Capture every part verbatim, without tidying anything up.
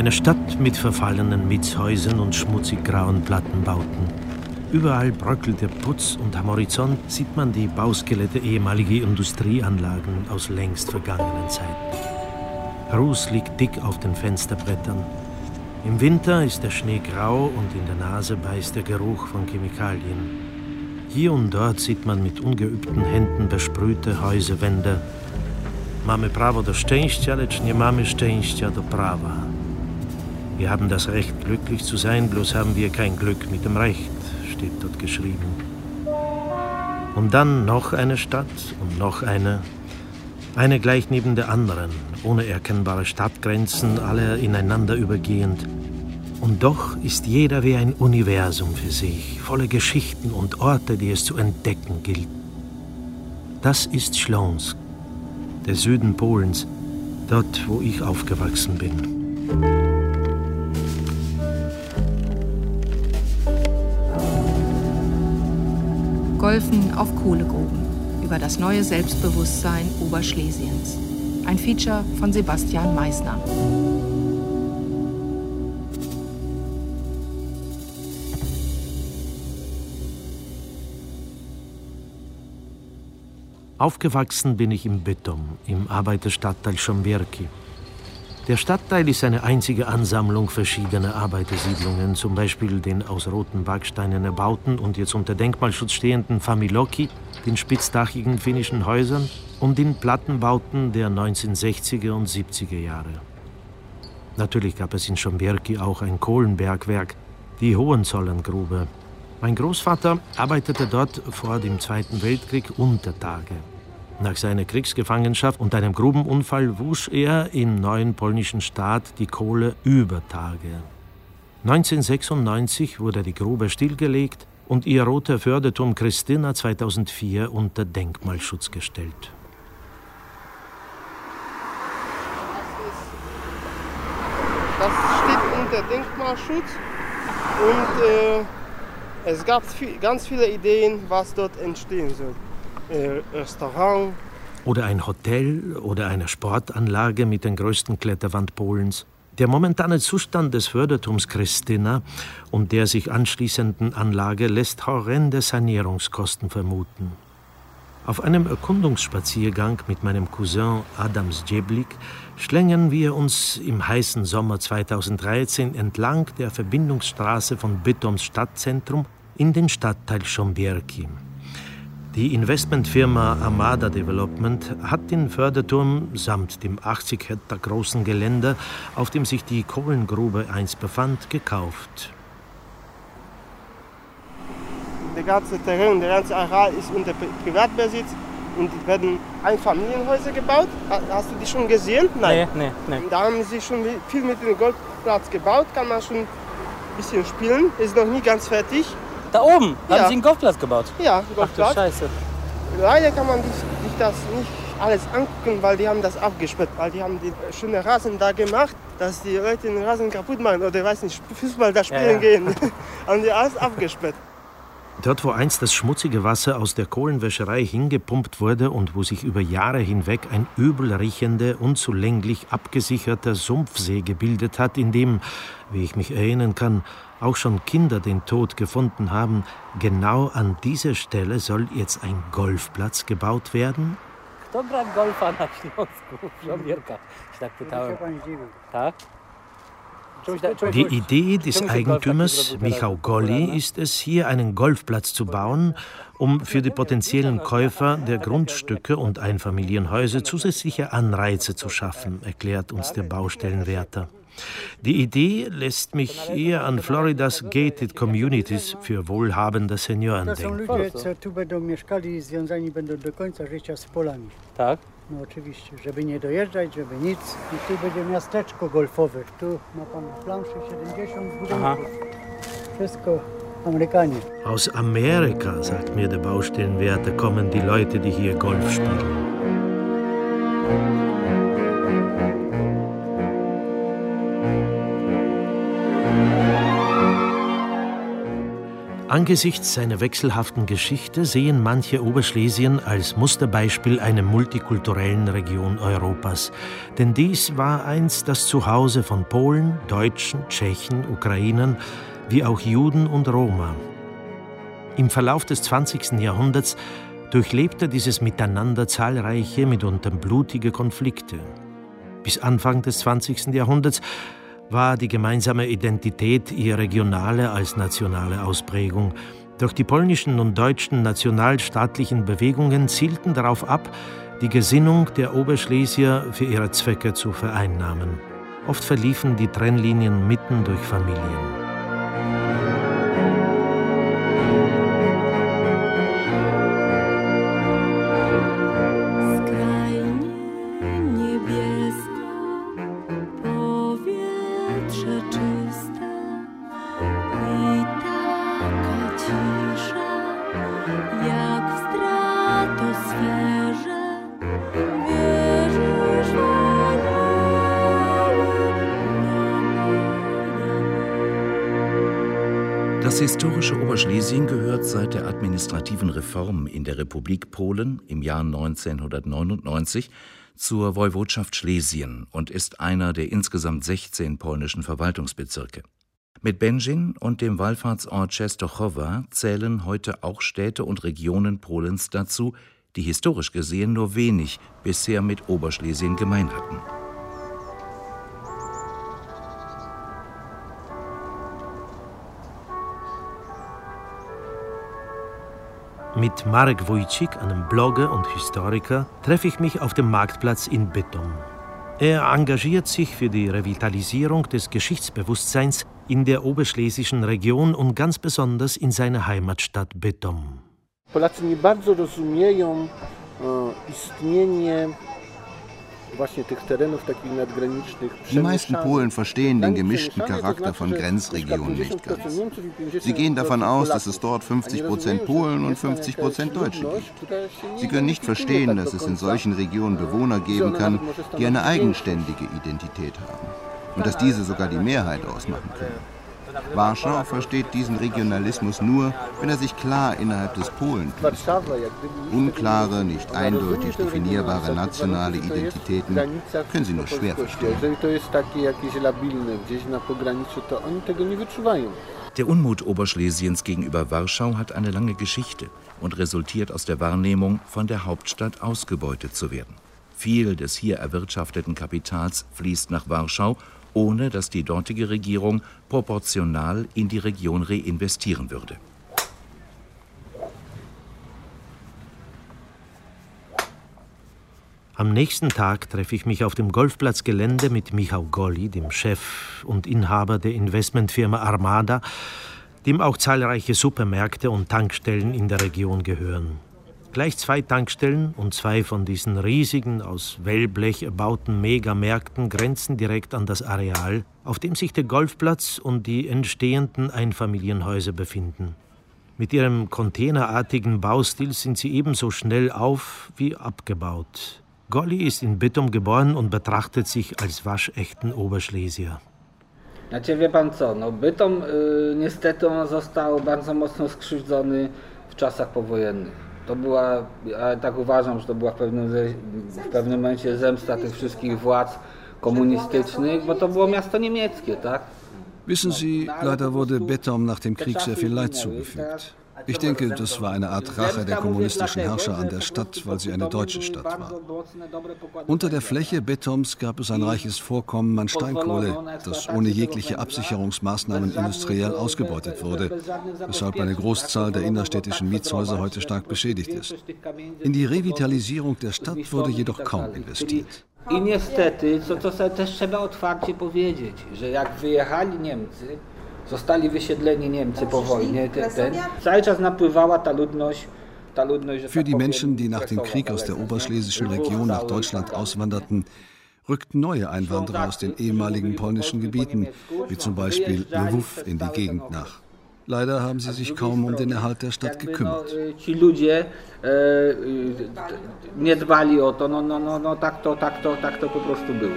Eine Stadt mit verfallenen Mietshäusern und schmutzig grauen Plattenbauten. Überall bröckelt der Putz und am Horizont sieht man die Bauskelette ehemaliger Industrieanlagen aus längst vergangenen Zeiten. Ruß liegt dick auf den Fensterbrettern. Im Winter ist der Schnee grau und in der Nase beißt der Geruch von Chemikalien. Hier und dort sieht man mit ungeübten Händen besprühte Häuserwände. Mamy prawo do szczęścia, lecz nie mamy szczęścia do prawa. Wir haben das Recht, glücklich zu sein, bloß haben wir kein Glück mit dem Recht, steht dort geschrieben. Und dann noch eine Stadt und noch eine. Eine gleich neben der anderen, ohne erkennbare Stadtgrenzen, alle ineinander übergehend. Und doch ist jeder wie ein Universum für sich, voller Geschichten und Orte, die es zu entdecken gilt. Das ist Śląsk, der Süden Polens, dort, wo ich aufgewachsen bin. Golfen auf Kohlegruben. Über das neue Selbstbewusstsein Oberschlesiens. Ein Feature von Sebastian Meissner. Aufgewachsen bin ich im Bytom, im Arbeiterstadtteil Szomberki. Der Stadtteil ist eine einzige Ansammlung verschiedener Arbeitersiedlungen, zum Beispiel den aus roten Backsteinen erbauten und jetzt unter Denkmalschutz stehenden Familoki, den spitzdachigen finnischen Häusern und den Plattenbauten der neunzehnhundertsechziger und siebziger Jahre. Natürlich gab es in Szomberki auch ein Kohlenbergwerk, die Hohenzollerngrube. Mein Großvater arbeitete dort vor dem Zweiten Weltkrieg unter Tage. Nach seiner Kriegsgefangenschaft und einem Grubenunfall wusch er im neuen polnischen Staat die Kohle über Tage. neunzehnhundertsechsundneunzig wurde die Grube stillgelegt und ihr roter Förderturm Krystyna zweitausendvier unter Denkmalschutz gestellt. Das steht unter Denkmalschutz und äh, es gab viel, ganz viele Ideen, was dort entstehen soll. Äh, Restaurant. Oder ein Hotel oder eine Sportanlage mit der größten Kletterwand Polens. Der momentane Zustand des Förderturms Krystyna und der sich anschließenden Anlage lässt horrende Sanierungskosten vermuten. Auf einem Erkundungsspaziergang mit meinem Cousin Adam Zdjeblik schlängeln wir uns im heißen Sommer zweitausenddreizehn entlang der Verbindungsstraße von Bytoms Stadtzentrum in den Stadtteil Szomberki. Die Investmentfirma Armada Development hat den Förderturm samt dem achtzig Hektar großen Gelände, auf dem sich die Kohlengrube einst befand, gekauft. Der ganze Terrain, der ganze Areal ist unter Privatbesitz und es werden Einfamilienhäuser gebaut. Hast du die schon gesehen? Nein. Nee, nee, nee. Da haben sie schon viel mit dem Golfplatz gebaut, kann man schon ein bisschen spielen. Ist noch nie ganz fertig. Da oben Ja. haben sie einen Golfplatz gebaut? Ja, einen Golfplatz. Ach du Scheiße. Leider kann man sich das nicht alles angucken, weil die haben das abgesperrt, weil die haben die schöne Rasen da gemacht, dass die Leute den Rasen kaputt machen oder weiß nicht, Fußball da spielen Ja, ja. gehen. Haben die alles abgesperrt. Dort, wo einst das schmutzige Wasser aus der Kohlenwäscherei hingepumpt wurde und wo sich über Jahre hinweg ein übel riechender, unzulänglich abgesicherter Sumpfsee gebildet hat, in dem, wie ich mich erinnern kann, auch schon Kinder den Tod gefunden haben, genau an dieser Stelle soll jetzt ein Golfplatz gebaut werden? Kto gra w golfa na Śląsku? Żołnierka. Ich tak pytałem. Tak? Die Idee des Eigentümers Michał Golli ist es, hier einen Golfplatz zu bauen, um für die potenziellen Käufer der Grundstücke und Einfamilienhäuser zusätzliche Anreize zu schaffen, erklärt uns der Baustellenwärter. Die Idee lässt mich eher an Floridas Gated Communities für wohlhabende Senioren To są denken. ludzie, co tu będą mieszkali i związani będą do końca życia z polami. Tak? No oczywiście, żeby nie dojeżdżać, żeby nic. I tu będzie miasteczko golfowe. Tu ma pan planszy siedemdziesiąt budynków. Wszystko Amerykanie. Aus Amerika, sagt mir der Baustellenwärter, kommen die Leute, die hier Golf spielen. Angesichts seiner wechselhaften Geschichte sehen manche Oberschlesien als Musterbeispiel einer multikulturellen Region Europas. Denn dies war einst das Zuhause von Polen, Deutschen, Tschechen, Ukrainern, wie auch Juden und Roma. Im Verlauf des zwanzigsten Jahrhunderts durchlebte dieses Miteinander zahlreiche, mitunter blutige Konflikte. Bis Anfang des zwanzigsten Jahrhunderts war die gemeinsame Identität eher regionale als nationale Ausprägung. Doch die polnischen und deutschen nationalstaatlichen Bewegungen zielten darauf ab, die Gesinnung der Oberschlesier für ihre Zwecke zu vereinnahmen. Oft verliefen die Trennlinien mitten durch Familien. Das historische Oberschlesien gehört seit der administrativen Reform in der Republik Polen im Jahr neunzehnhundertneunundneunzig zur Woiwodschaft Schlesien und ist einer der insgesamt sechzehn polnischen Verwaltungsbezirke. Mit Będzin und dem Wallfahrtsort Częstochowa zählen heute auch Städte und Regionen Polens dazu, die historisch gesehen nur wenig bisher mit Oberschlesien gemein hatten. Mit Marek Wójcik, einem Blogger und Historiker, treffe ich mich auf dem Marktplatz in Bytom. Er engagiert sich für die Revitalisierung des Geschichtsbewusstseins in der oberschlesischen Region und ganz besonders in seiner Heimatstadt Bytom. Polacy nie bardzo rozumieją istnienie właśnie tych terenów takich nadgranicznych. Die meisten Polen verstehen den gemischten Charakter von Grenzregionen nicht ganz. Sie gehen davon aus, dass es dort fünfzig Prozent Polen und fünfzig Prozent Deutsche gibt. Sie können nicht verstehen, dass es in solchen Regionen Bewohner geben kann, die eine eigenständige Identität haben und dass diese sogar die Mehrheit ausmachen können. Warschau versteht diesen Regionalismus nur, wenn er sich klar innerhalb des Polen tut. Unklare, nicht eindeutig definierbare nationale Identitäten können sie nur schwer verstehen. Der Unmut Oberschlesiens gegenüber Warschau hat eine lange Geschichte und resultiert aus der Wahrnehmung, von der Hauptstadt ausgebeutet zu werden. Viel des hier erwirtschafteten Kapitals fließt nach Warschau, ohne dass die dortige Regierung proportional in die Region reinvestieren würde. Am nächsten Tag treffe ich mich auf dem Golfplatzgelände mit Michał Goli, dem Chef und Inhaber der Investmentfirma Armada, dem auch zahlreiche Supermärkte und Tankstellen in der Region gehören. Gleich zwei Tankstellen und zwei von diesen riesigen, aus Wellblech erbauten Megamärkten grenzen direkt an das Areal, auf dem sich der Golfplatz und die entstehenden Einfamilienhäuser befinden. Mit ihrem containerartigen Baustil sind sie ebenso schnell auf wie abgebaut. Goli ist in Bytom geboren und betrachtet sich als waschechten Oberschlesier. Znaczy, wie pan co, no Bytom y, niestety on został bardzo mocno skrzywdzony w czasach powojennych. To była, ja tak uważam, że to była w pewnym, w pewnym momencie zemsta tych wszystkich władz komunistycznych, bo to było miasto niemieckie, tak? Wissen Sie, leider wurde Bytom nach dem Krieg sehr viel Leid zugefügt. Ich denke, das war eine Art Rache der kommunistischen Herrscher an der Stadt, weil sie eine deutsche Stadt war. Unter der Fläche Bytoms gab es ein reiches Vorkommen an Steinkohle, das ohne jegliche Absicherungsmaßnahmen industriell ausgebeutet wurde, weshalb eine Großzahl der innerstädtischen Mietshäuser heute stark beschädigt ist. In die Revitalisierung der Stadt wurde jedoch kaum investiert. I niestety, co, co też trzeba otwarcie powiedzieć, że jak wyjechali Niemcy, zostali wysiedleni Niemcy po wojnie, ten, ten, cały czas napływała ta ludność, ta ludność, Für die Menschen, die nach dem Krieg aus der oberschlesischen Region nach Deutschland auswanderten, rückten neue Einwanderer aus den ehemaligen polnischen Gebieten, wie zum Beispiel Lwów, in die Gegend nach. Leider haben sie sich kaum um den Erhalt der Stadt gekümmert. Ci ludzie nie dbali o to, no, no, no, no tak to, tak to, tak to po prostu było.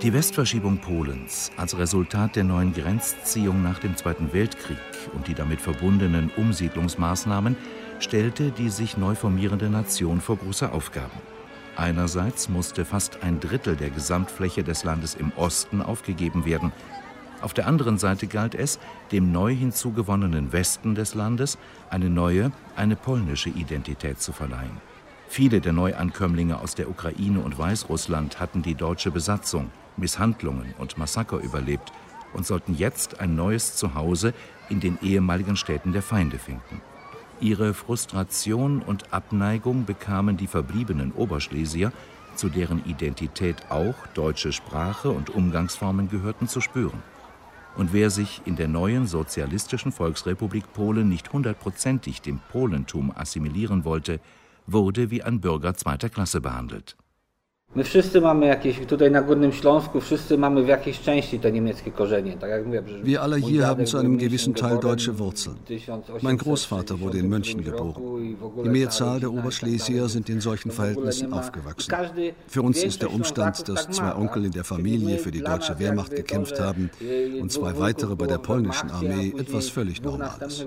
Die Westverschiebung Polens als Resultat der neuen Grenzziehung nach dem Zweiten Weltkrieg und die damit verbundenen Umsiedlungsmaßnahmen stellte die sich neu formierende Nation vor große Aufgaben. Einerseits musste fast ein Drittel der Gesamtfläche des Landes im Osten aufgegeben werden. Auf der anderen Seite galt es, dem neu hinzugewonnenen Westen des Landes eine neue, eine polnische Identität zu verleihen. Viele der Neuankömmlinge aus der Ukraine und Weißrussland hatten die deutsche Besatzung, Misshandlungen und Massaker überlebt und sollten jetzt ein neues Zuhause in den ehemaligen Städten der Feinde finden. Ihre Frustration und Abneigung bekamen die verbliebenen Oberschlesier, zu deren Identität auch deutsche Sprache und Umgangsformen gehörten, zu spüren. Und wer sich in der neuen sozialistischen Volksrepublik Polen nicht hundertprozentig dem Polentum assimilieren wollte, wurde wie ein Bürger zweiter Klasse behandelt. My wszyscy mamy jakieś, tutaj na Górnym Śląsku, wszyscy mamy w jakiejś części te niemieckie korzenie. Tak jak mówię, wir alle hier haben zu einem gewissen Teil deutsche Wurzeln. Mein Großvater wurde in München geboren. Die Mehrzahl der Oberschlesier sind in solchen Verhältnissen aufgewachsen. Für uns ist der Umstand, dass zwei Onkel in der Familie für die deutsche Wehrmacht gekämpft haben und zwei weitere bei der polnischen Armee etwas völlig Normales.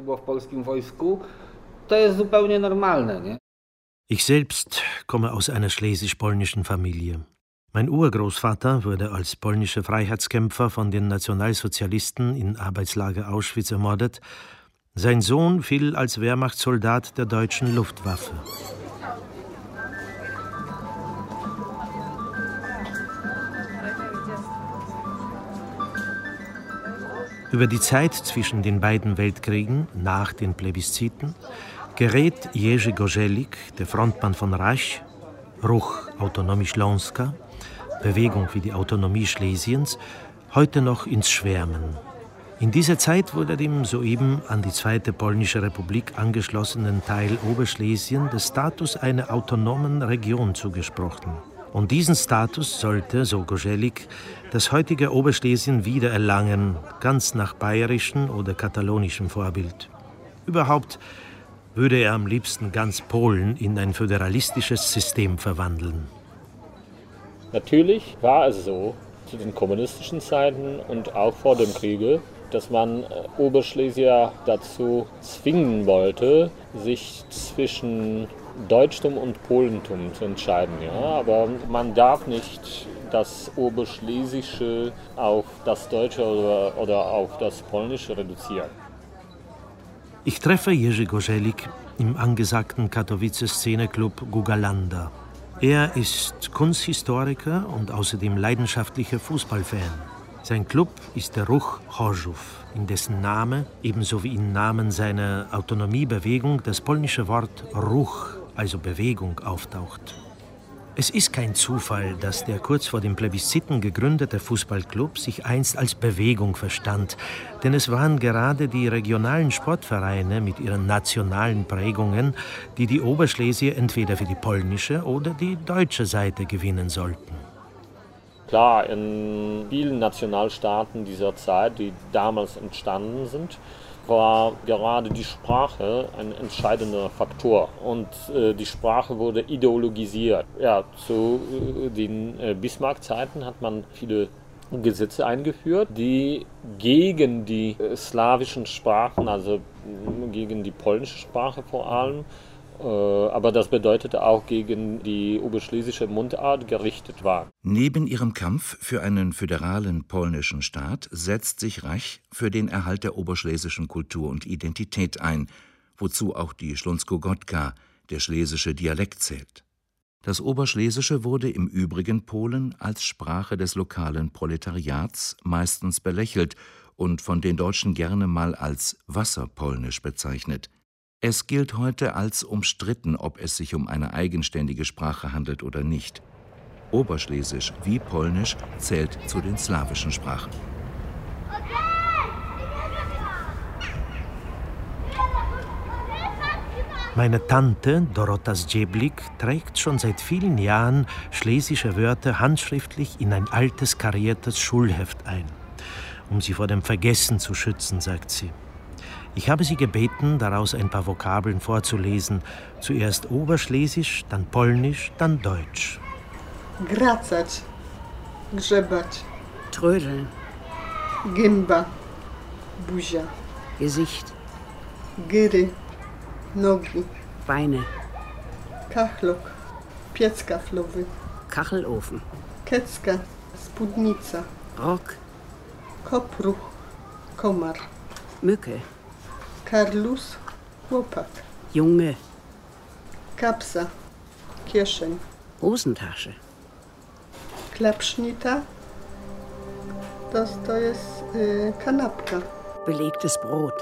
To jest zupełnie normalne, nie? Ich selbst komme aus einer schlesisch-polnischen Familie. Mein Urgroßvater wurde als polnischer Freiheitskämpfer von den Nationalsozialisten in Arbeitslager Auschwitz ermordet. Sein Sohn fiel als Wehrmachtssoldat der deutschen Luftwaffe. Über die Zeit zwischen den beiden Weltkriegen, nach den Plebisziten, gerät Jerzy Gorzelik, der Frontmann von Raś, Ruch Autonomii Śląska, Bewegung wie die Autonomie Schlesiens, heute noch ins Schwärmen. In dieser Zeit wurde dem soeben an die Zweite Polnische Republik angeschlossenen Teil Oberschlesien der Status einer autonomen Region zugesprochen. Und diesen Status sollte, so Gorzelik, das heutige Oberschlesien wiedererlangen, ganz nach bayerischem oder katalonischem Vorbild. Überhaupt würde er am liebsten ganz Polen in ein föderalistisches System verwandeln. Natürlich war es so, zu den kommunistischen Zeiten und auch vor dem Kriege, dass man Oberschlesier dazu zwingen wollte, sich zwischen Deutschtum und Polentum zu entscheiden. Ja? Aber man darf nicht das Oberschlesische auf das Deutsche oder, oder auf das Polnische reduzieren. Ich treffe Jerzy Gorzelik im angesagten Katowicer Szeneclub Gugalanda. Er ist Kunsthistoriker und außerdem leidenschaftlicher Fußballfan. Sein Club ist der Ruch Chorzów, in dessen Name, ebenso wie im Namen seiner Autonomiebewegung, das polnische Wort Ruch, also Bewegung, auftaucht. Es ist kein Zufall, dass der kurz vor den Plebisziten gegründete Fußballclub sich einst als Bewegung verstand. Denn es waren gerade die regionalen Sportvereine mit ihren nationalen Prägungen, die die Oberschlesier entweder für die polnische oder die deutsche Seite gewinnen sollten. Klar, in vielen Nationalstaaten dieser Zeit, die damals entstanden sind, war gerade die Sprache ein entscheidender Faktor. Und äh, die Sprache wurde ideologisiert. Ja, zu äh, den äh, Bismarck-Zeiten hat man viele Gesetze eingeführt, die gegen die äh, slawischen Sprachen, also äh, gegen die polnische Sprache vor allem, äh, aber das bedeutete auch gegen die oberschlesische Mundart gerichtet war. Neben ihrem Kampf für einen föderalen polnischen Staat setzt sich Raś für den Erhalt der oberschlesischen Kultur und Identität ein, wozu auch die Śląsko-Gotka, der schlesische Dialekt, zählt. Das Oberschlesische wurde im übrigen Polen als Sprache des lokalen Proletariats meistens belächelt und von den Deutschen gerne mal als Wasserpolnisch bezeichnet. Es gilt heute als umstritten, ob es sich um eine eigenständige Sprache handelt oder nicht. Oberschlesisch wie Polnisch zählt zu den slawischen Sprachen. Meine Tante, Dorota Zdzieblik, trägt schon seit vielen Jahren schlesische Wörter handschriftlich in ein altes kariertes Schulheft ein, um sie vor dem Vergessen zu schützen, sagt sie. Ich habe sie gebeten, daraus ein paar Vokabeln vorzulesen. Zuerst Oberschlesisch, dann Polnisch, dann Deutsch. Gracać. Grzebać. Trödeln. Gęba. Buzia. Gesicht. Gyry. Nogi. Beine. Kachlok. Piec kaflowy. Kachelofen. Kecka. Spódnica. Rock. Kopruch. Komar. Mücke. Karlus. Chłopak. Junge. Kapsa. Kieszeń. Hosentasche. Klapschnita. Das to jest y, kanapka. Belegtes Brot.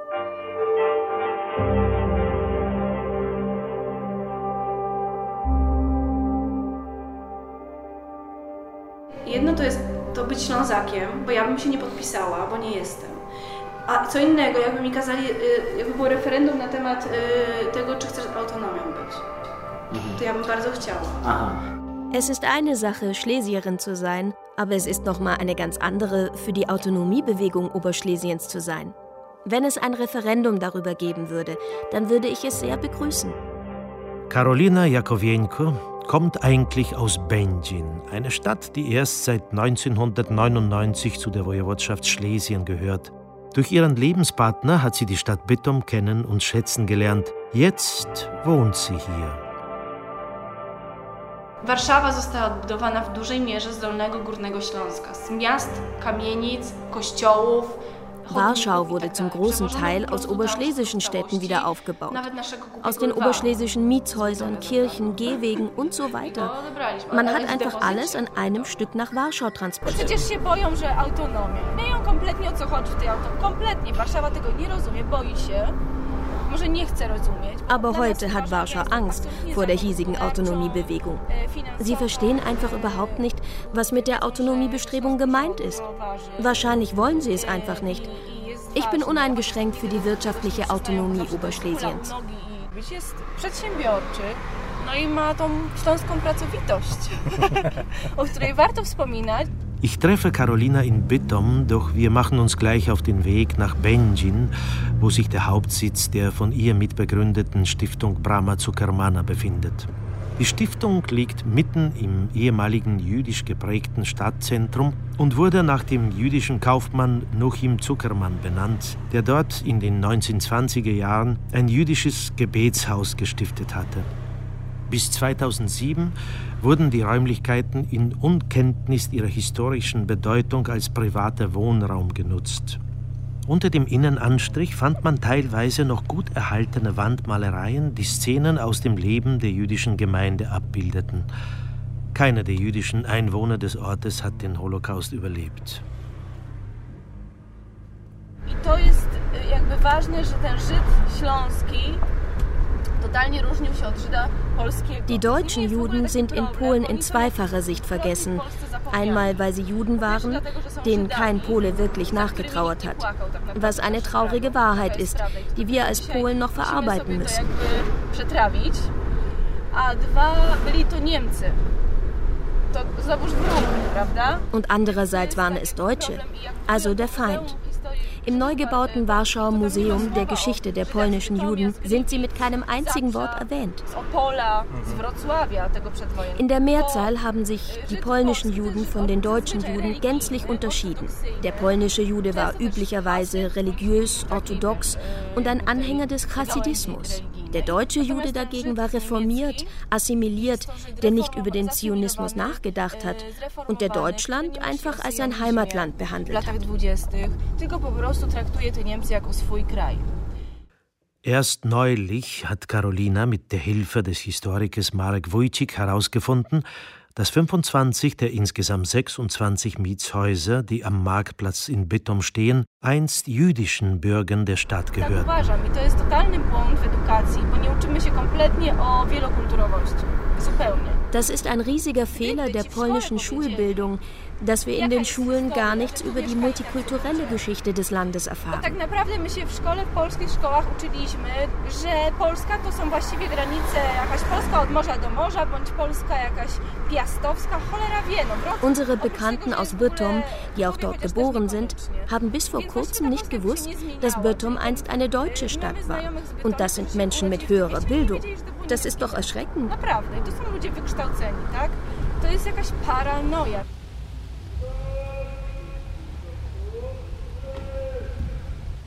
Jedno to jest to być Ślązakiem, bo ja bym się nie podpisała, bo nie jestem. A co innego, jakby mi kazali, jakby było referendum na temat tego, czy chcesz autonomią być. To ja bym bardzo chciała. Aha. Es ist eine Sache, Schlesierin zu sein, aber es ist nochmal eine ganz andere, für die Autonomiebewegung Oberschlesiens zu sein. Wenn es ein Referendum darüber geben würde, dann würde ich es sehr begrüßen. Karolina Jakowienko kommt eigentlich aus Będzin, eine Stadt, die erst seit neunzehnhundertneunundneunzig zu der Woiwodschaft Schlesien gehört. Durch ihren Lebenspartner hat sie die Stadt Bytom kennen und schätzen gelernt. Jetzt wohnt sie hier. Warszawa została odbudowana w dużej mierze z Dolnego Górnego Śląska, z miast, kamienic, kościołów. Warschau wurde zum großen Teil aus oberschlesischen Städten wieder aufgebaut. Aus den oberschlesischen Mietshäusern, Kirchen, Gehwegen und so weiter. Man hat einfach alles an einem Stück nach Warschau transportiert. Przecież się boją, że autonomia. Wieją kompletnie, o co chodzi w tej autonomii. Kompletnie. Warszawa tego nie rozumie, boi się. Może nie chce rozumieć. Aber heute hat Warschau Angst vor der hiesigen Autonomiebewegung. Sie verstehen einfach überhaupt nicht, was mit der Autonomiebestrebung gemeint ist. Wahrscheinlich wollen sie es einfach nicht. Ich bin uneingeschränkt für die wirtschaftliche Autonomie Oberschlesiens. Jest przedsiębiorczy, no i ma tą śląską pracowitość, o której warto wspominać. Ich treffe Karolina in Bytom, doch wir machen uns gleich auf den Weg nach Będzin, wo sich der Hauptsitz der von ihr mitbegründeten Stiftung Brama Cukermana befindet. Die Stiftung liegt mitten im ehemaligen jüdisch geprägten Stadtzentrum und wurde nach dem jüdischen Kaufmann Nochim Cukerman benannt, der dort in den neunzehnhundertzwanziger Jahren ein jüdisches Gebetshaus gestiftet hatte. Bis zweitausendsieben wurden die Räumlichkeiten in Unkenntnis ihrer historischen Bedeutung als privater Wohnraum genutzt. Unter dem Innenanstrich fand man teilweise noch gut erhaltene Wandmalereien, die Szenen aus dem Leben der jüdischen Gemeinde abbildeten. Keiner der jüdischen Einwohner des Ortes hat den Holocaust überlebt. I to jest jakby ważne, że ten Żyd śląski Die deutschen Juden sind in Polen in zweifacher Sicht vergessen. Einmal, weil sie Juden waren, denen kein Pole wirklich nachgetrauert hat. Was eine traurige Wahrheit ist, die wir als Polen noch verarbeiten müssen. Und andererseits waren es Deutsche, also der Feind. Im neu gebauten Warschauer Museum der Geschichte der polnischen Juden sind sie mit keinem einzigen Wort erwähnt. In der Mehrzahl haben sich die polnischen Juden von den deutschen Juden gänzlich unterschieden. Der polnische Jude war üblicherweise religiös, orthodox und ein Anhänger des Chassidismus. Der deutsche Jude dagegen war reformiert, assimiliert, der nicht über den Zionismus nachgedacht hat und der Deutschland einfach als sein Heimatland behandelt hat. Erst neulich hat Karolina mit der Hilfe des Historikers Marek Wójcik herausgefunden, dass fünfundzwanzig der insgesamt sechsundzwanzig Mietshäuser, die am Marktplatz in Bytom stehen, einst jüdischen Bürgern der Stadt gehörten. Tak uważam i to jest totalny błąd w edukacji, bo nie uczymy się kompletnie o wielokulturowości. Zupełnie. Das ist ein riesiger Fehler der polnischen Schulbildung, dass wir in den Schulen gar nichts über die multikulturelle Geschichte des Landes erfahren. Tak naprawdę my się w szkole, w polskich szkołach uczyliśmy, że Polska to są właściwie granice, jakaś Polska od morza do morza, bądź Polska jakaś piastowska, cholera wie, no. Unsere Bekannten aus Bytom, die auch dort geboren sind, haben bis vor kurzem nicht gewusst, dass Bytom einst eine deutsche Stadt war. Und das sind Menschen mit höherer Bildung. Das ist doch erschreckend. Naprawdę, to są ludzie wykształceni, tak? To jest jakaś paranoja.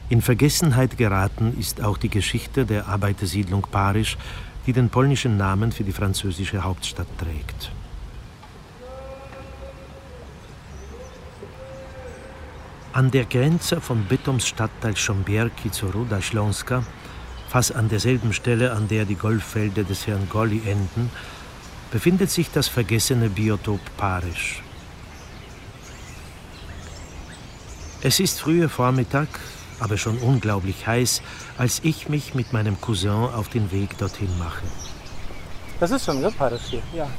In Vergessenheit geraten ist auch die Geschichte der Arbeitersiedlung Parisch, die den polnischen Namen für die französische Hauptstadt trägt. An der Grenze von Bytoms Stadtteil Szomberki zur Ruda Śląska, fast an derselben Stelle, an der die Golffelder des Herrn Golli enden, befindet sich das vergessene Biotop Parisch. Es ist früher Vormittag, aber schon unglaublich heiß, als ich mich mit meinem Cousin auf den Weg dorthin mache. Das ist schon, ne, Parisch hier? Ja.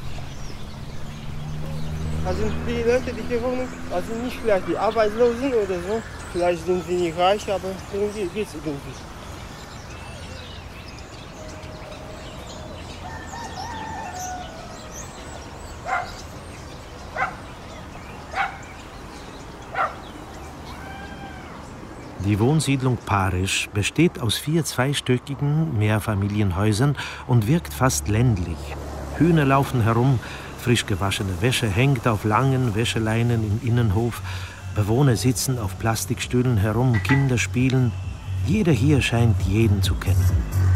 Also die Leute, die hier wohnen, also nicht vielleicht die Arbeitslosen oder so, vielleicht sind sie nicht reich, aber irgendwie geht's irgendwie. Die Wohnsiedlung Parisch besteht aus vier zweistöckigen Mehrfamilienhäusern und wirkt fast ländlich. Hühner laufen herum, frisch gewaschene Wäsche hängt auf langen Wäscheleinen im Innenhof, Bewohner sitzen auf Plastikstühlen herum, Kinder spielen. Jeder hier scheint jeden zu kennen.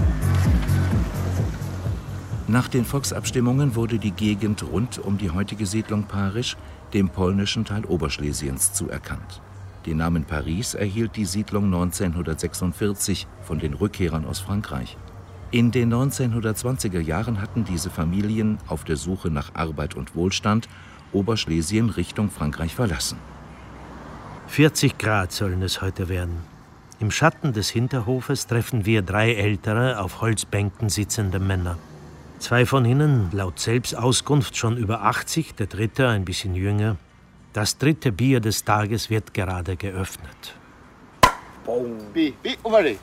Nach den Volksabstimmungen wurde die Gegend rund um die heutige Siedlung Parisch dem polnischen Teil Oberschlesiens zuerkannt. Den Namen Paris erhielt die Siedlung neunzehnhundertsechsundvierzig von den Rückkehrern aus Frankreich. In den neunzehnhundertzwanziger Jahren hatten diese Familien auf der Suche nach Arbeit und Wohlstand Oberschlesien Richtung Frankreich verlassen. vierzig Grad sollen es heute werden. Im Schatten des Hinterhofes treffen wir drei ältere, auf Holzbänken sitzende Männer. Zwei von ihnen, laut Selbstauskunft, schon über achtzig, der dritte ein bisschen jünger. Das dritte Bier des Tages wird gerade geöffnet. Pi, pi, umarij.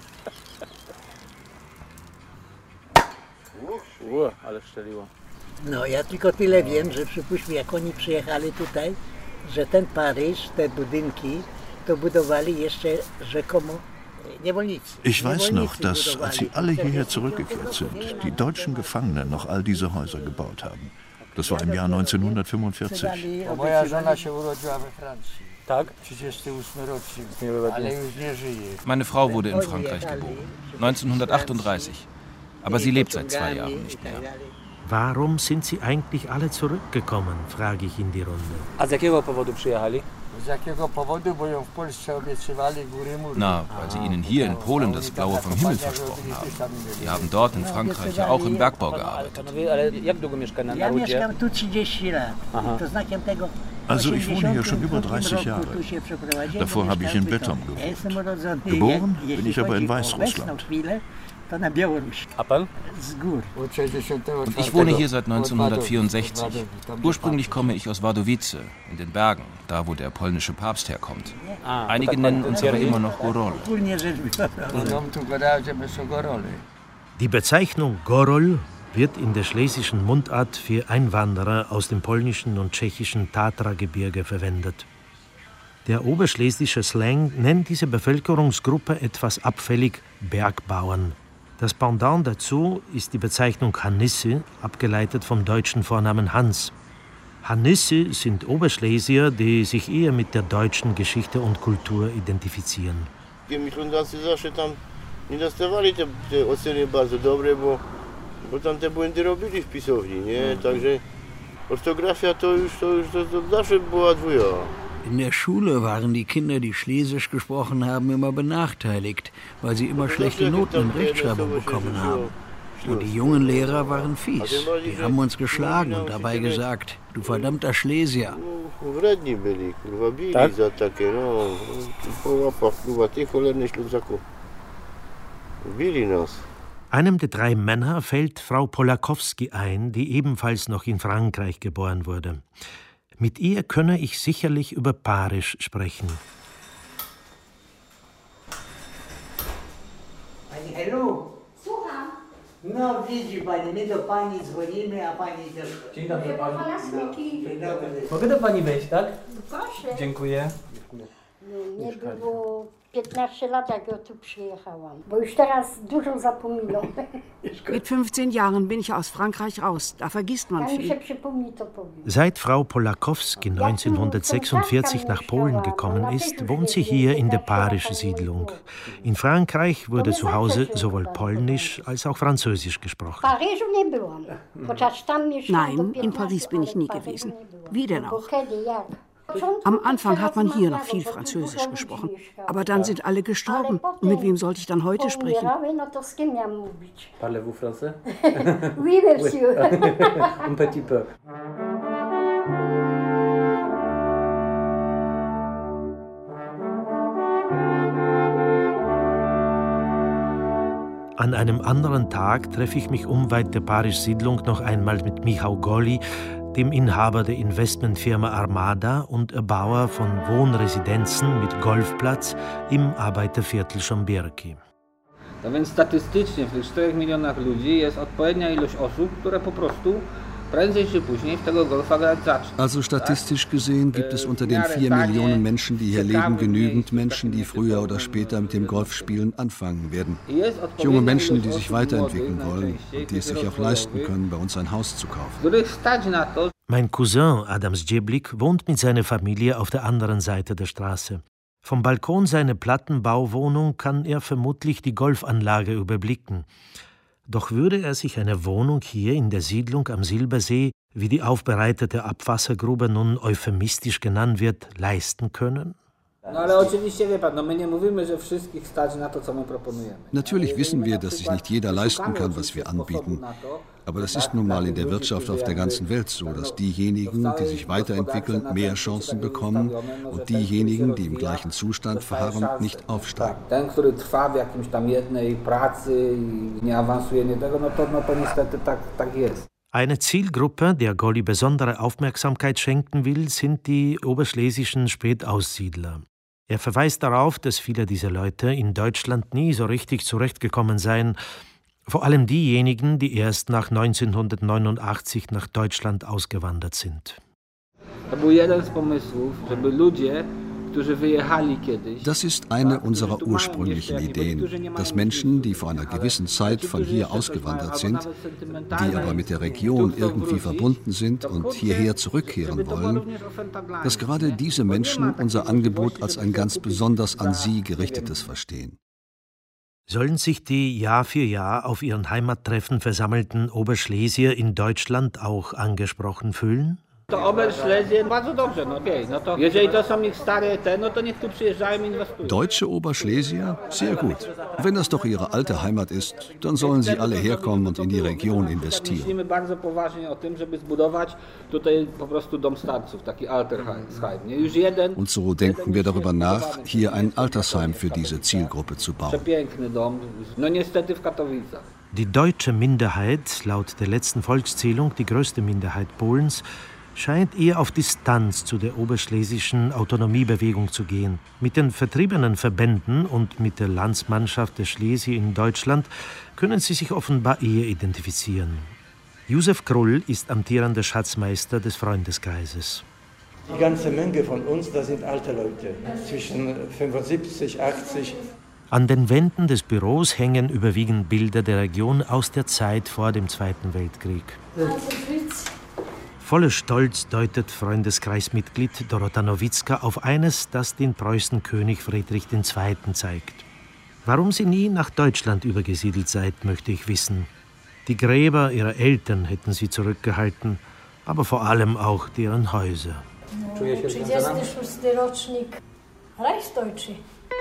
Ale szczeliło. No, ja tylko tyle wiem, że przypuśćmy, jak oni przyjechali tutaj, że ten Paryż, te budynki, to budowali jeszcze rzekomo niewolnicy. Ich weiß noch, dass, als sie alle hierher zurückgekehrt sind, die deutschen Gefangenen noch all diese Häuser gebaut haben. Das war im Jahr neunzehnhundertfünfundvierzig. Moja żona się urodziła we Francji. Tak? trzydziesty ósmy rocznik, ale już nie żyje. Meine Frau wurde in Frankreich geboren, neunzehnhundertachtunddreißig. Aber sie lebt seit zwei Jahren nicht mehr. Warum sind sie eigentlich alle zurückgekommen, frage ich in die Runde. A z jakiego powodu przyjechali? Z jakiego powodu, bo ją w Polsce obiecywali góry mury. Na, weil sie ihnen hier in Polen das Blaue vom Himmel versprochen haben. Die haben dort in Frankreich ja auch im Bergbau gearbeitet. Ale jak długo mieszka na Ja Rudzie? mieszkam tu trzydzieści lat. To znakiem tego. Also ich wohne hier schon über dreißig Jahre. Davor habe ich in Bytom gewohnt. Geboren bin ich aber in Weißrussland. A pan? Und ich wohne hier seit neunzehnhundertvierundsechzig. Ursprünglich komme ich aus Wadowice, in den Bergen, da wo der polnische Papst herkommt. Einige nennen uns aber immer noch Gorol. Die Bezeichnung Gorol wird in der schlesischen Mundart für Einwanderer aus dem polnischen und tschechischen Tatra-Gebirge verwendet. Der oberschlesische Slang nennt diese Bevölkerungsgruppe etwas abfällig Bergbauern. Das Pendant dazu ist die Bezeichnung Hanisse, abgeleitet vom deutschen Vornamen Hans. Hanisse sind Oberschlesier, die sich eher mit der deutschen Geschichte und Kultur identifizieren. Bo tam te błędy robili w pisowni, nie? Także ortografia to już, to już to, to zawsze była dwuja. In der Schule waren die Kinder, die Schlesisch gesprochen haben, immer benachteiligt, weil sie immer schlechte Noten in Rechtschreibung bekommen haben. Und die jungen Lehrer waren fies. Die haben uns geschlagen und dabei gesagt, du verdammter Schlesier. Wredni byli, kurwa, bili za takie, no, po łapach, kurwa, ty cholerny śluzaku. Bili nas. Einem der drei Männer fällt Frau Polakowski ein, die ebenfalls noch in Frankreich geboren wurde. Mit ihr könne ich sicherlich über Parisch sprechen. Pani, hello. Słucham. No widzi pani, my do pani dzwonimy, a pani też... Dzień dobry pani. Dzień dobry. Mogę do pani wejść, tak? Proszę. Dziękuję. Nie było Mit fünfzehn Jahren bin ich aus Frankreich raus. Da vergisst man viel. Seit Frau Polakowski neunzehnhundertsechsundvierzig nach Polen gekommen ist, wohnt sie hier in der Parischen Siedlung. In Frankreich wurde zu Hause sowohl Polnisch als auch Französisch gesprochen. Nein, in Paris bin ich nie gewesen. Wie denn auch? Am Anfang hat man hier noch viel Französisch gesprochen. Aber dann sind alle gestorben. Und mit wem sollte ich dann heute sprechen? Parlez-vous français? Oui, monsieur. Un petit peu. An einem anderen Tag treffe ich mich unweit der Parisch-Siedlung noch einmal mit Michał Goli, dem Inhaber der Investmentfirma Armada und Erbauer von Wohnresidenzen mit Golfplatz im Arbeiterviertel Szomberki. No więc statystycznie w tych czterech milionach ludzi jest odpowiednia ilość osób, które po prostu prędzej czy później w tego golfa grać zaczną. Also statistisch gesehen gibt es unter den vier Millionen Menschen, die hier leben, genügend Menschen, die früher oder später mit dem Golfspielen anfangen werden. Junge Menschen, die sich weiterentwickeln wollen und die es sich auch leisten können, bei uns ein Haus zu kaufen. Mein Cousin Adam Zdzieblik wohnt mit seiner Familie auf der anderen Seite der Straße. Vom Balkon seiner Plattenbauwohnung kann er vermutlich die Golfanlage überblicken. Doch würde er sich eine Wohnung hier in der Siedlung am Silbersee, wie die aufbereitete Abwassergrube nun euphemistisch genannt wird, leisten können? Natürlich wissen wir, dass sich nicht jeder leisten kann, was wir anbieten. Aber das ist nun mal in der Wirtschaft auf der ganzen Welt so, dass diejenigen, die sich weiterentwickeln, mehr Chancen bekommen und diejenigen, die im gleichen Zustand verharren, nicht aufsteigen. Eine Zielgruppe, der Goli besondere Aufmerksamkeit schenken will, sind die oberschlesischen Spätaussiedler. Er verweist darauf, dass viele dieser Leute in Deutschland nie so richtig zurechtgekommen seien, vor allem diejenigen, die erst nach neunzehnhundertneunundachtzig nach Deutschland ausgewandert sind. Das ist eine unserer ursprünglichen Ideen, dass Menschen, die vor einer gewissen Zeit von hier ausgewandert sind, die aber mit der Region irgendwie verbunden sind und hierher zurückkehren wollen, dass gerade diese Menschen unser Angebot als ein ganz besonders an sie gerichtetes verstehen. Sollen sich die Jahr für Jahr auf ihren Heimattreffen versammelten Oberschlesier in Deutschland auch angesprochen fühlen? Deutsche Oberschlesier? Sehr gut. Wenn das doch ihre alte Heimat ist, dann sollen sie alle herkommen und in die Region investieren. Und so denken wir darüber nach, hier ein Altersheim für diese Zielgruppe zu bauen. Die deutsche Minderheit, laut der letzten Volkszählung die größte Minderheit Polens, scheint eher auf Distanz zu der oberschlesischen Autonomiebewegung zu gehen. Mit den vertriebenen Verbänden und mit der Landsmannschaft der Schlesier in Deutschland können sie sich offenbar eher identifizieren. Josef Krull ist amtierender Schatzmeister des Freundeskreises. Die ganze Menge von uns, das sind alte Leute, zwischen fünfundsiebzig, achtzig. An den Wänden des Büros hängen überwiegend Bilder der Region aus der Zeit vor dem Zweiten Weltkrieg. Voller Stolz deutet Freundeskreismitglied Dorota Nowitzka auf eines, das den Preußenkönig Friedrich der Zweite zeigt. Warum sie nie nach Deutschland übergesiedelt seid, möchte ich wissen. Die Gräber ihrer Eltern hätten sie zurückgehalten, aber vor allem auch deren Häuser. trzydziesty rocznik Reichsdeutsche.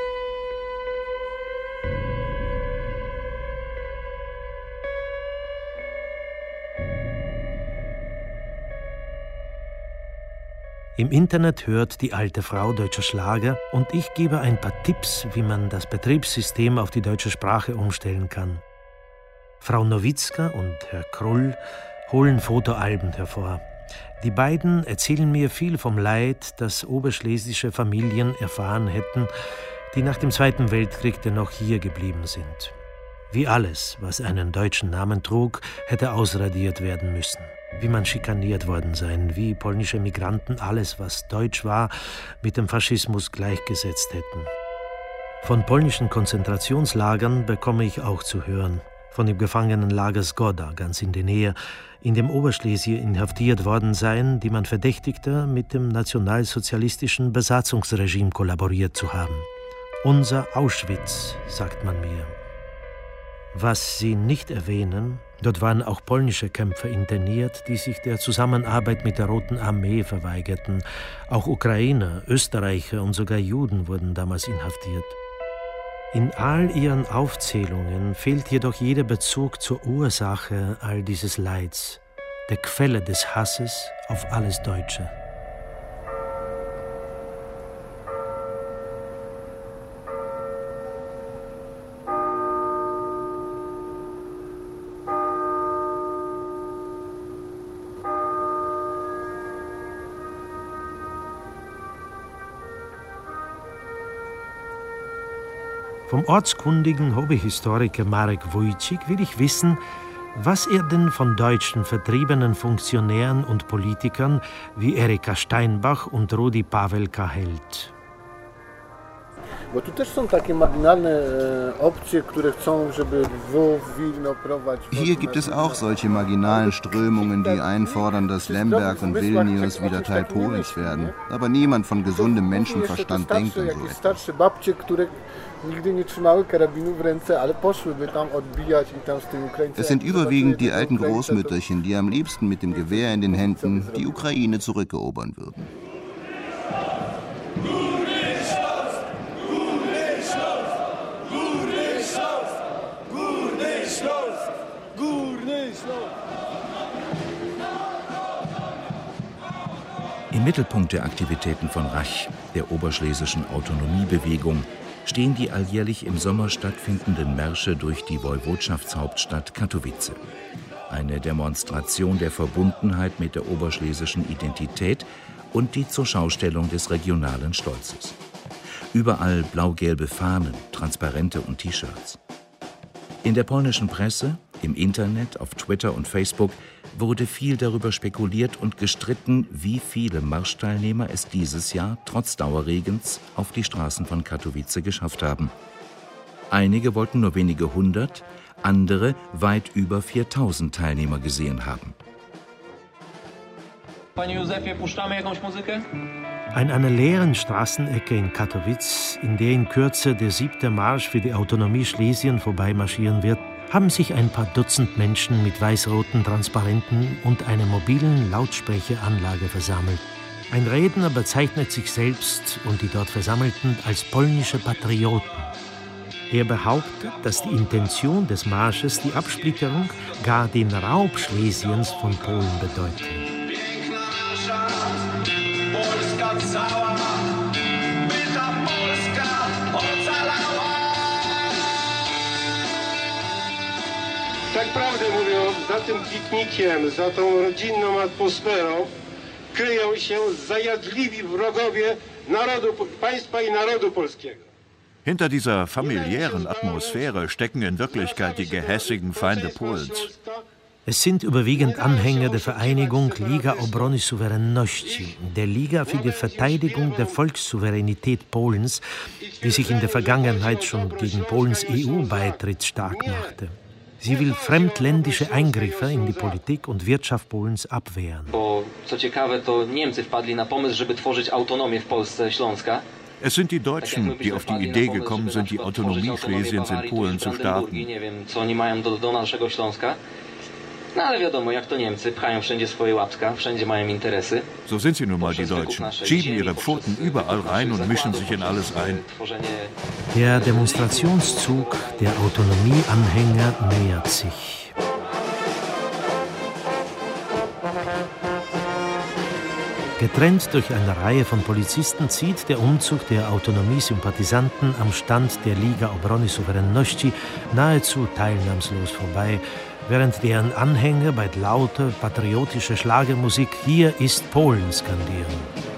Im Internet hört die alte Frau deutscher Schlager und ich gebe ein paar Tipps, wie man das Betriebssystem auf die deutsche Sprache umstellen kann. Frau Nowitzka und Herr Krull holen Fotoalben hervor. Die beiden erzählen mir viel vom Leid, das oberschlesische Familien erfahren hätten, die nach dem Zweiten Weltkrieg dennoch hier geblieben sind. Wie alles, was einen deutschen Namen trug, hätte ausradiert werden müssen. Wie man schikaniert worden sein, wie polnische Migranten alles, was deutsch war, mit dem Faschismus gleichgesetzt hätten. Von polnischen Konzentrationslagern bekomme ich auch zu hören. Von dem Gefangenenlager Zgoda, ganz in der Nähe, in dem Oberschlesien inhaftiert worden seien, die man verdächtigte, mit dem nationalsozialistischen Besatzungsregime kollaboriert zu haben. Unser Auschwitz, sagt man mir. Was sie nicht erwähnen, dort waren auch polnische Kämpfer interniert, die sich der Zusammenarbeit mit der Roten Armee verweigerten. Auch Ukrainer, Österreicher und sogar Juden wurden damals inhaftiert. In all ihren Aufzählungen fehlt jedoch jeder Bezug zur Ursache all dieses Leids, der Quelle des Hasses auf alles Deutsche. Vom ortskundigen Hobbyhistoriker Marek Wójcik will ich wissen, was er denn von deutschen vertriebenen Funktionären und Politikern wie Erika Steinbach und Rudi Pawelka hält. Hier gibt es auch solche marginalen Strömungen, die einfordern, dass Lemberg und Vilnius wieder Teil Polens werden. Aber niemand von gesundem Menschenverstand denkt an so etwas. Es sind überwiegend die alten Großmütterchen, die am liebsten mit dem Gewehr in den Händen die Ukraine zurückerobern würden. Im Mittelpunkt der Aktivitäten von Rach, der oberschlesischen Autonomiebewegung, stehen die alljährlich im Sommer stattfindenden Märsche durch die Woiwodschaftshauptstadt Katowice. Eine Demonstration der Verbundenheit mit der oberschlesischen Identität und die Zurschaustellung des regionalen Stolzes. Überall blau-gelbe Fahnen, Transparente und T-Shirts. In der polnischen Presse, im Internet, auf Twitter und Facebook wurde viel darüber spekuliert und gestritten, wie viele Marschteilnehmer es dieses Jahr trotz Dauerregens auf die Straßen von Katowice geschafft haben. Einige wollten nur wenige hundert, andere weit über viertausend Teilnehmer gesehen haben. Panie Józefie, puszczamy jakąś muzykę? An einer leeren Straßenecke in Katowice, in der in Kürze der siebte Marsch für die Autonomie Schlesien vorbeimarschieren wird, haben sich ein paar Dutzend Menschen mit weiß-roten Transparenten und einer mobilen Lautsprecheranlage versammelt. Ein Redner bezeichnet sich selbst und die dort Versammelten als polnische Patrioten. Er behauptet, dass die Intention des Marsches die Absplitterung, gar den Raub Schlesiens von Polen bedeutet. Tak prawdę mówiąc, za tym piknikiem, za tą rodzinną atmosferą kryją się zajadliwi wrogowie narodu, państwa i narodu polskiego. Hinter dieser familiären Atmosphäre stecken in Wirklichkeit die gehässigen Feinde Polens. Es sind überwiegend Anhänger der Vereinigung Liga Obrony Suwerenności, der Liga für die Verteidigung der Volkssouveränität Polens, die sich in der Vergangenheit schon gegen Polens E U-Beitritt stark machte. Sie will fremdländische Eingriffe in die Politik und Wirtschaft Polens abwehren. Bo co ciekawe, to Niemcy wpadli na pomysł, żeby tworzyć autonomię w Polsce Śląska. Es sind die Deutschen, die auf die Idee gekommen sind, die Autonomie Schlesiens in Polen zu starten. Nie wiem, co oni mają do, do naszego Śląska. No ale wiadomo, jak to Niemcy, pchają wszędzie swoje łapska, wszędzie mają interesy. So sind sie nun mal, die Deutschen. Schieben ihre Pfoten überall rein und mischen sich in alles ein. Der Demonstrationszug der Autonomieanhänger nähert sich. Getrennt durch eine Reihe von Polizisten zieht der Umzug der Autonomie-Sympathisanten am Stand der Liga Obrony Suwerenności nahezu teilnahmslos vorbei, während deren Anhänger bei lauter patriotischer Schlagermusik „Hier ist Polen” skandieren.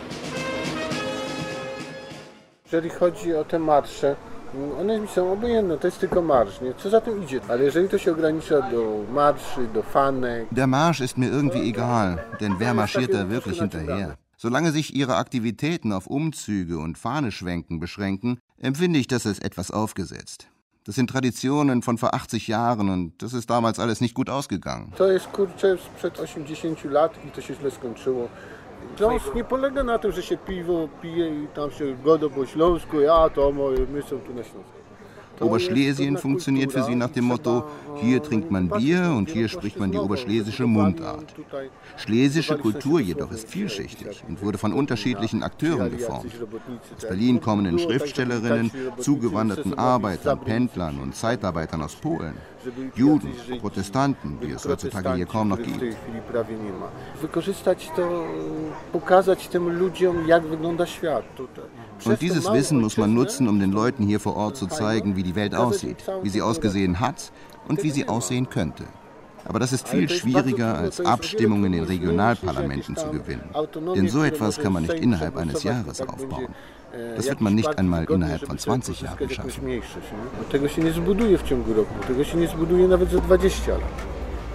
Jeżeli chodzi o te marsze, one mi są obojętne, to jest tylko marsz, nie? Co za tym idzie? Ale jeżeli to się ogranicza do marszy, do fanek... Der Marsch ist mir irgendwie egal, denn wer marschiert da wirklich hinterher? Solange sich ihre Aktivitäten auf Umzüge und Fahneschwenken beschränken, empfinde ich das als etwas aufgesetzt. Das sind Traditionen von vor achtzig Jahren und das ist damals alles nicht gut ausgegangen. To jest kurczę sprzed osiemdziesięciu lat i to się źle skończyło. Śląsk nie polega na tym, że się piwo pije i tam się godo po śląsku, ja to moje, my są tu na Śląsku. Oberschlesien funktioniert für sie nach dem Motto, hier trinkt man Bier und hier spricht man die oberschlesische Mundart. Schlesische Kultur jedoch ist vielschichtig und wurde von unterschiedlichen Akteuren geformt. Aus Berlin kommenden Schriftstellerinnen, zugewanderten Arbeitern, Pendlern und Zeitarbeitern aus Polen. Juden, Protestanten, die es heutzutage hier kaum noch gibt. Wykorzystać to, pokazać tym ludziom, jak wygląda świat tutaj. Und dieses Wissen muss man nutzen, um den Leuten hier vor Ort zu zeigen, wie die Welt aussieht, wie sie ausgesehen hat und wie sie aussehen könnte. Aber das ist viel schwieriger, als Abstimmungen in Regionalparlamenten zu gewinnen. Denn so etwas kann man nicht innerhalb eines Jahres aufbauen. Das wird man nicht einmal innerhalb von zwanzig Jahren schaffen. Tego się nie zbuduje w ciągu roku, tego się nie zbuduje nawet za dwadzieścia lat.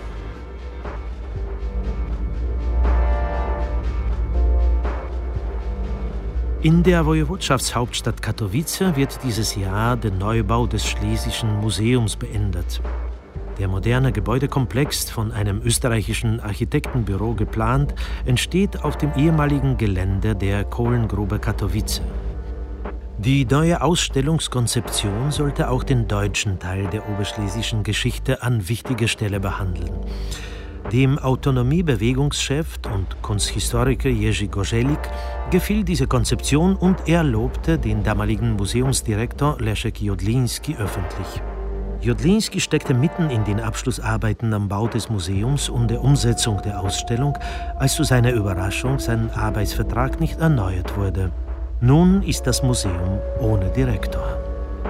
In der Woiwodschaftshauptstadt Katowice wird dieses Jahr der Neubau des Schlesischen Museums beendet. Der moderne Gebäudekomplex, von einem österreichischen Architektenbüro geplant, entsteht auf dem ehemaligen Gelände der Kohlengrube Katowice. Die neue Ausstellungskonzeption sollte auch den deutschen Teil der oberschlesischen Geschichte an wichtiger Stelle behandeln. Dem Autonomiebewegungschef und Kunsthistoriker Jerzy Gorzelik gefiel diese Konzeption und er lobte den damaligen Museumsdirektor Leszek Jodliński öffentlich. Jodliński steckte mitten in den Abschlussarbeiten am Bau des Museums und der Umsetzung der Ausstellung, als zu seiner Überraschung sein Arbeitsvertrag nicht erneuert wurde. Nun ist das Museum ohne Direktor.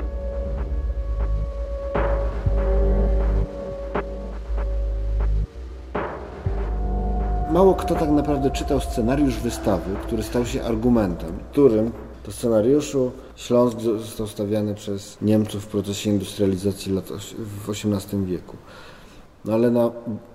Mało kto tak naprawdę czytał scenariusz wystawy, który stał się argumentem, którym to scenariuszu Śląsk został stawiany przez Niemców w procesie industrializacji lat w osiemnastym wieku. No ale na,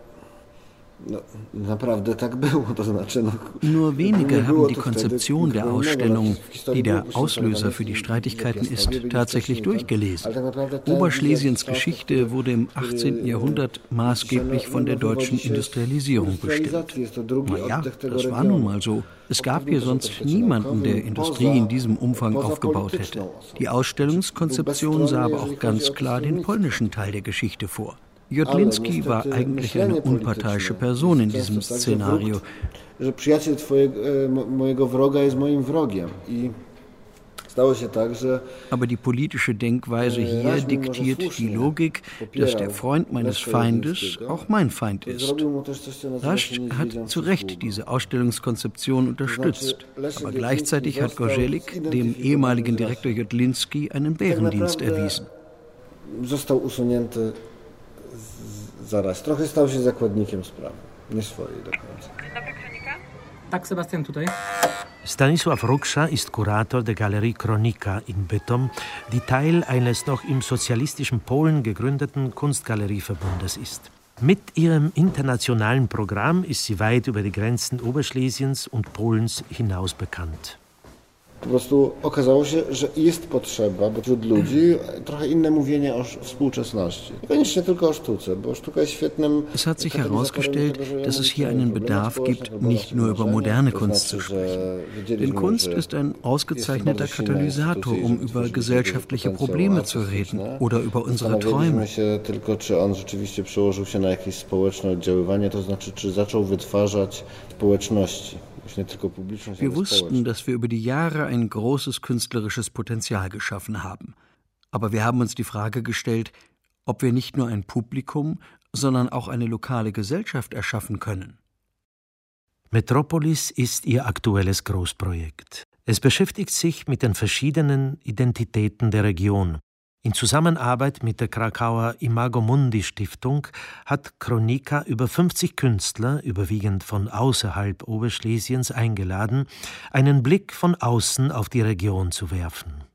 no, naprawdę tak było, to znaczy... No, Nur wenige haben die Konzeption der Ausstellung, die der Auslöser für die Streitigkeiten ist, tatsächlich durchgelesen. Oberschlesiens Geschichte wurde im achtzehnten Jahrhundert maßgeblich von der deutschen Industrialisierung bestimmt. Na ja, das war nun mal so. Es gab hier sonst niemanden, der Industrie in diesem Umfang aufgebaut hätte. Die Ausstellungskonzeption sah aber auch ganz klar den polnischen Teil der Geschichte vor. Jodliński war eigentlich eine unparteiische Person in diesem Szenario. Że przyjaciel twojego, mojego wroga jest moim wrogiem. I stało się tak, że Aber die politische Denkweise hier diktiert die Logik, dass der Freund meines Feindes auch mein Feind ist. Rasch hat zu Recht diese Ausstellungskonzeption unterstützt. Aber gleichzeitig hat Gorzelik dem ehemaligen Direktor Jodliński einen Bärendienst erwiesen. Został usunięty zaraz. Trochę stał się zakładnikiem sprawy, nie swojej do końca. Tak, Sebastian tutaj. Stanisław Ruksza ist Kurator der Galerie Kronika in Bytom, die Teil eines noch im sozialistischen Polen gegründeten Kunstgalerieverbundes ist. Mit ihrem internationalen Programm ist sie weit über die Grenzen Oberschlesiens und Polens hinaus bekannt. Po prostu okazało się, że jest potrzeba, bo wśród ludzi trochę inne mówienie o współczesności. Niekoniecznie tylko o sztuce, bo sztuka jest świetnym... Es hat sich herausgestellt, dass es hier einen Bedarf gibt, nicht nur über moderne Kunst zu sprechen. Denn Kunst ist ein ausgezeichneter Katalysator, um über gesellschaftliche Probleme zu reden oder über unsere Träume. się tylko, czy on rzeczywiście przełożył się na jakieś społeczne oddziaływanie, to znaczy, czy zaczął wytwarzać społeczności. Wir wussten, dass wir über die Jahre ein großes künstlerisches Potenzial geschaffen haben. Aber wir haben uns die Frage gestellt, ob wir nicht nur ein Publikum, sondern auch eine lokale Gesellschaft erschaffen können. Metropolis ist ihr aktuelles Großprojekt. Es beschäftigt sich mit den verschiedenen Identitäten der Region. In Zusammenarbeit mit der Krakauer Imago Mundi Stiftung hat Kronika über fünfzig Künstler, überwiegend von außerhalb Oberschlesiens, eingeladen, einen Blick von außen auf die Region zu werfen.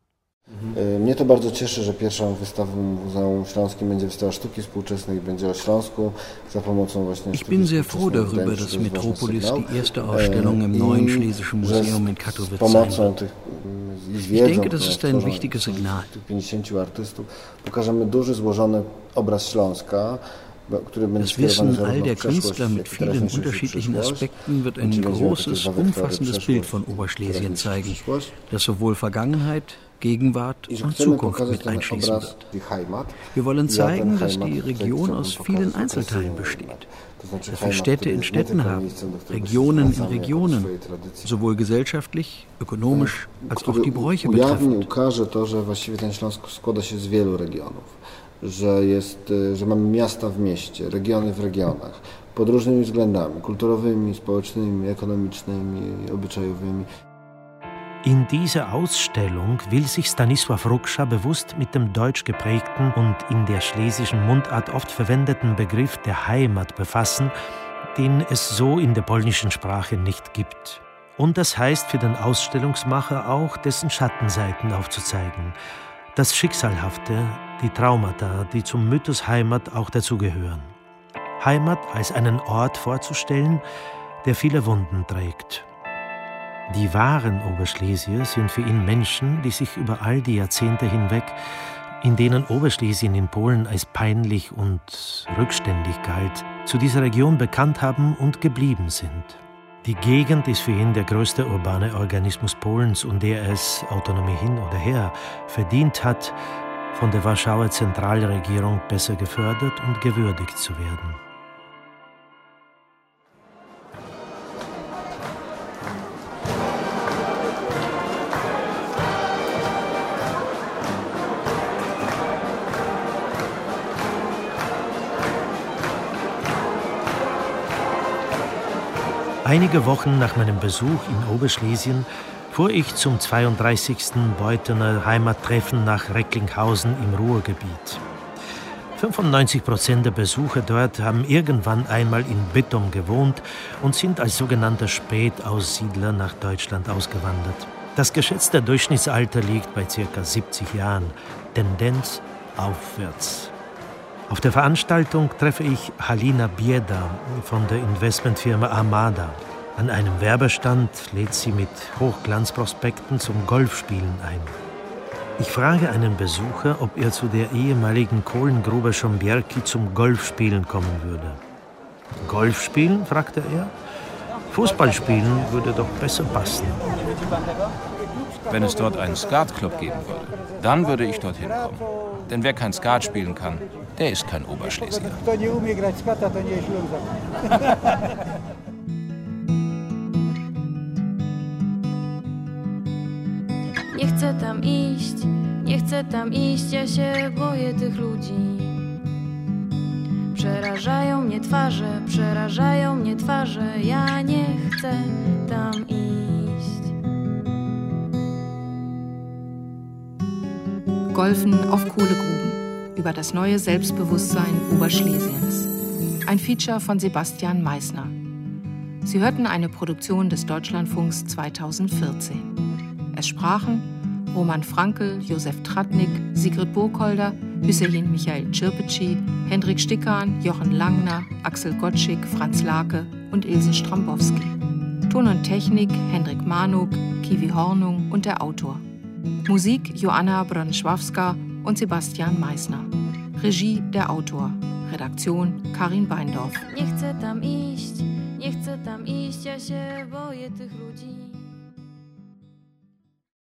Mnie to bardzo cieszy, że pierwszą wystawą w Muzeum Śląskim będzie wystawa sztuki współczesnej i będzie o Śląsku za pomocą właśnie Ich bin sehr froh darüber, dass Metropolis die erste Ausstellung im neuen Schlesischen Museum in Katowice sein wird. Ich denke, das ist ein wichtiges Signal. pięćdziesięciu artystów pokażemy duży, złożony obraz Śląska. Das Wissen all der Künstler mit vielen unterschiedlichen Aspekten wird ein großes, umfassendes Bild von Oberschlesien zeigen, das sowohl Vergangenheit, Gegenwart und Zukunft mit einschließen wird. Wir wollen zeigen, dass die Region aus vielen Einzelteilen besteht, dass wir Städte in Städten haben, Regionen in Regionen, sowohl gesellschaftlich, ökonomisch als auch die Bräuche betreffend. Ukaże to, że właściwie ten Śląsk składa się z wielu regionów. Że, jest, że mamy miasta w mieście, regiony w regionach, pod różnymi względami kulturowymi, społecznymi, ekonomicznymi, obyczajowymi. In dieser Ausstellung will sich Stanisław Rukscha bewusst mit dem deutsch geprägten und in der schlesischen Mundart oft verwendeten Begriff der Heimat befassen, den es so in der polnischen Sprache nicht gibt. Und das heißt für den Ausstellungsmacher auch, dessen Schattenseiten aufzuzeigen. Das Schicksalhafte, die Traumata, die zum Mythos Heimat auch dazugehören. Heimat als einen Ort vorzustellen, der viele Wunden trägt. Die wahren Oberschlesier sind für ihn Menschen, die sich über all die Jahrzehnte hinweg, in denen Oberschlesien in Polen als peinlich und rückständig galt, zu dieser Region bekannt haben und geblieben sind. Die Gegend ist für ihn der größte urbane Organismus Polens und der es, Autonomie hin oder her, verdient hat, von der Warschauer Zentralregierung besser gefördert und gewürdigt zu werden. Einige Wochen nach meinem Besuch in Oberschlesien fuhr ich zum zweiunddreißigsten Beutener Heimattreffen nach Recklinghausen im Ruhrgebiet. fünfundneunzig Prozent der Besucher dort haben irgendwann einmal in Bytom gewohnt und sind als sogenannte Spätaussiedler nach Deutschland ausgewandert. Das geschätzte Durchschnittsalter liegt bei ca. siebzig Jahren, Tendenz aufwärts. Auf der Veranstaltung treffe ich Halina Bieda von der Investmentfirma Armada. An einem Werbestand lädt sie mit Hochglanzprospekten zum Golfspielen ein. Ich frage einen Besucher, ob er zu der ehemaligen Kohlengrube Szombierki zum Golfspielen kommen würde. Golfspielen, fragte er. Fußballspielen würde doch besser passen. Wenn es dort einen Skatclub geben würde, dann würde ich dorthin kommen. Denn wer kein Skat spielen kann, der ist kein Oberschlesier. Nie chcę tam iść, nie chcę tam iść, ja się boję tych ludzi. Przerażają mnie twarze, przerażają mnie twarze, ja nie chcę tam iść. Golfen auf Kohlegruben. Über das neue Selbstbewusstsein Oberschlesiens. Ein Feature von Sebastian Meissner. Sie hörten eine Produktion des Deutschlandfunks zweitausendvierzehn. Es sprachen Roman Frankel, Josef Tratnik, Sigrid Burkholder, Hüseyin Michael Czirpetschi, Hendrik Stickan, Jochen Langner, Axel Gottschick, Franz Lake und Ilse Strambowski. Ton und Technik Hendrik Manuk, Kiwi Hornung und der Autor. Musik Joanna Broniszewska und Sebastian Meissner. Regie der Autor. Redaktion Karin Beindorf. Nie chcę tam iść, nie chcę tam iść, ja się boję tych ludzi.